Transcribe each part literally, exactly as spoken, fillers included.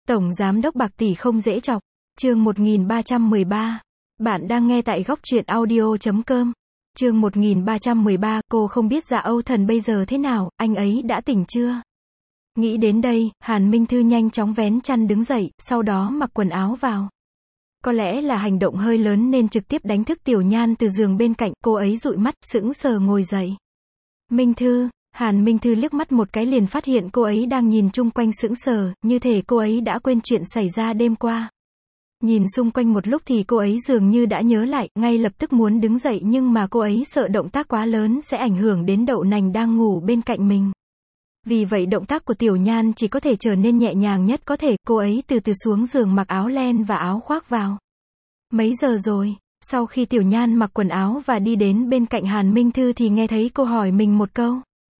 Tổng giám đốc bạc tỷ không dễ chọc. Chương một nghìn ba trăm mười ba. Bạn đang nghe tại góc truyện audio chấm com. Chương một nghìn ba trăm mười ba, cô không biết Dạ Âu Thần bây giờ thế nào, anh ấy đã tỉnh chưa? Nghĩ đến đây, Hàn Minh Thư nhanh chóng vén chăn đứng dậy, sau đó mặc quần áo vào. Có lẽ là hành động hơi lớn nên trực tiếp đánh thức Tiểu Nhan từ giường bên cạnh, cô ấy dụi mắt, sững sờ ngồi dậy. Minh Thư, Hàn Minh Thư liếc mắt một cái liền phát hiện cô ấy đang nhìn chung quanh sững sờ, như thể cô ấy đã quên chuyện xảy ra đêm qua. Nhìn xung quanh một lúc thì cô ấy dường như đã nhớ lại, ngay lập tức muốn đứng dậy nhưng mà cô ấy sợ động tác quá lớn sẽ ảnh hưởng đến Đậu Nành đang ngủ bên cạnh mình. Vì vậy động tác của Tiểu Nhan chỉ có thể trở nên nhẹ nhàng nhất có thể, cô ấy từ từ xuống giường mặc áo len và áo khoác vào. Mấy giờ rồi? Sau khi Tiểu Nhan mặc quần áo và đi đến bên cạnh Hàn Minh Thư thì nghe thấy cô hỏi mình một câu.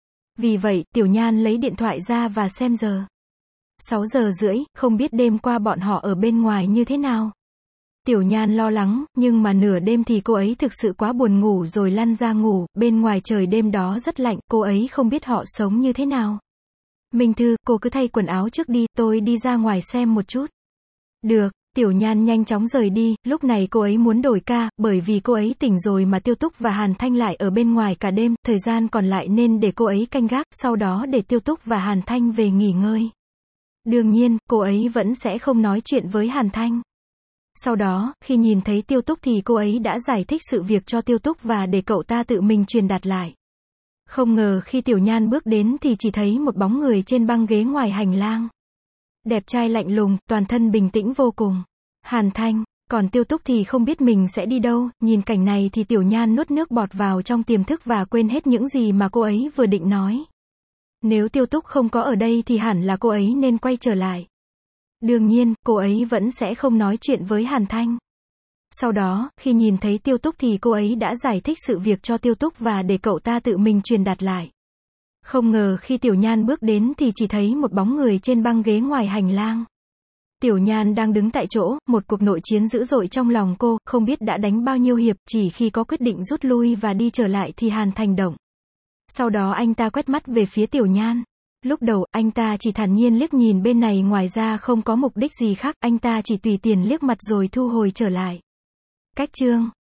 Vì vậy, Tiểu Nhan lấy điện thoại ra và xem giờ. sáu giờ rưỡi, không biết đêm qua bọn họ ở bên ngoài như thế nào. Tiểu Nhan lo lắng, nhưng mà nửa đêm thì cô ấy thực sự quá buồn ngủ rồi lăn ra ngủ, bên ngoài trời đêm đó rất lạnh, cô ấy không biết họ sống như thế nào. Minh Thư, cô cứ thay quần áo trước đi, tôi đi ra ngoài xem một chút. Được, Tiểu Nhan nhanh chóng rời đi, lúc này cô ấy muốn đổi ca, bởi vì cô ấy tỉnh rồi mà Tiêu Túc và Hàn Thanh lại ở bên ngoài cả đêm, thời gian còn lại nên để cô ấy canh gác, sau đó để Tiêu Túc và Hàn Thanh về nghỉ ngơi. Đương nhiên, cô ấy vẫn sẽ không nói chuyện với Hàn Thanh. Sau đó, khi nhìn thấy Tiêu Túc thì cô ấy đã giải thích sự việc cho Tiêu Túc và để cậu ta tự mình truyền đạt lại. Không ngờ khi Tiểu Nhan bước đến thì chỉ thấy một bóng người trên băng ghế ngoài hành lang. Đẹp trai lạnh lùng, toàn thân bình tĩnh vô cùng. Hàn Thanh, còn Tiêu Túc thì không biết mình sẽ đi đâu, nhìn cảnh này thì Tiểu Nhan nuốt nước bọt vào trong tiềm thức và quên hết những gì mà cô ấy vừa định nói. Nếu Tiêu Túc không có ở đây thì hẳn là cô ấy nên quay trở lại. Đương nhiên, cô ấy vẫn sẽ không nói chuyện với Hàn Thanh. Sau đó, khi nhìn thấy Tiêu Túc thì cô ấy đã giải thích sự việc cho Tiêu Túc và để cậu ta tự mình truyền đạt lại. Không ngờ khi Tiểu Nhan bước đến thì chỉ thấy một bóng người trên băng ghế ngoài hành lang. Tiểu Nhan đang đứng tại chỗ, một cuộc nội chiến dữ dội trong lòng cô, không biết đã đánh bao nhiêu hiệp, chỉ khi có quyết định rút lui và đi trở lại thì Hàn Thành động. Sau đó anh ta quét mắt về phía Tiểu Nhan. Lúc đầu, anh ta chỉ thản nhiên liếc nhìn bên này ngoài ra không có mục đích gì khác, anh ta chỉ tùy tiện liếc mặt rồi thu hồi trở lại. Cách chương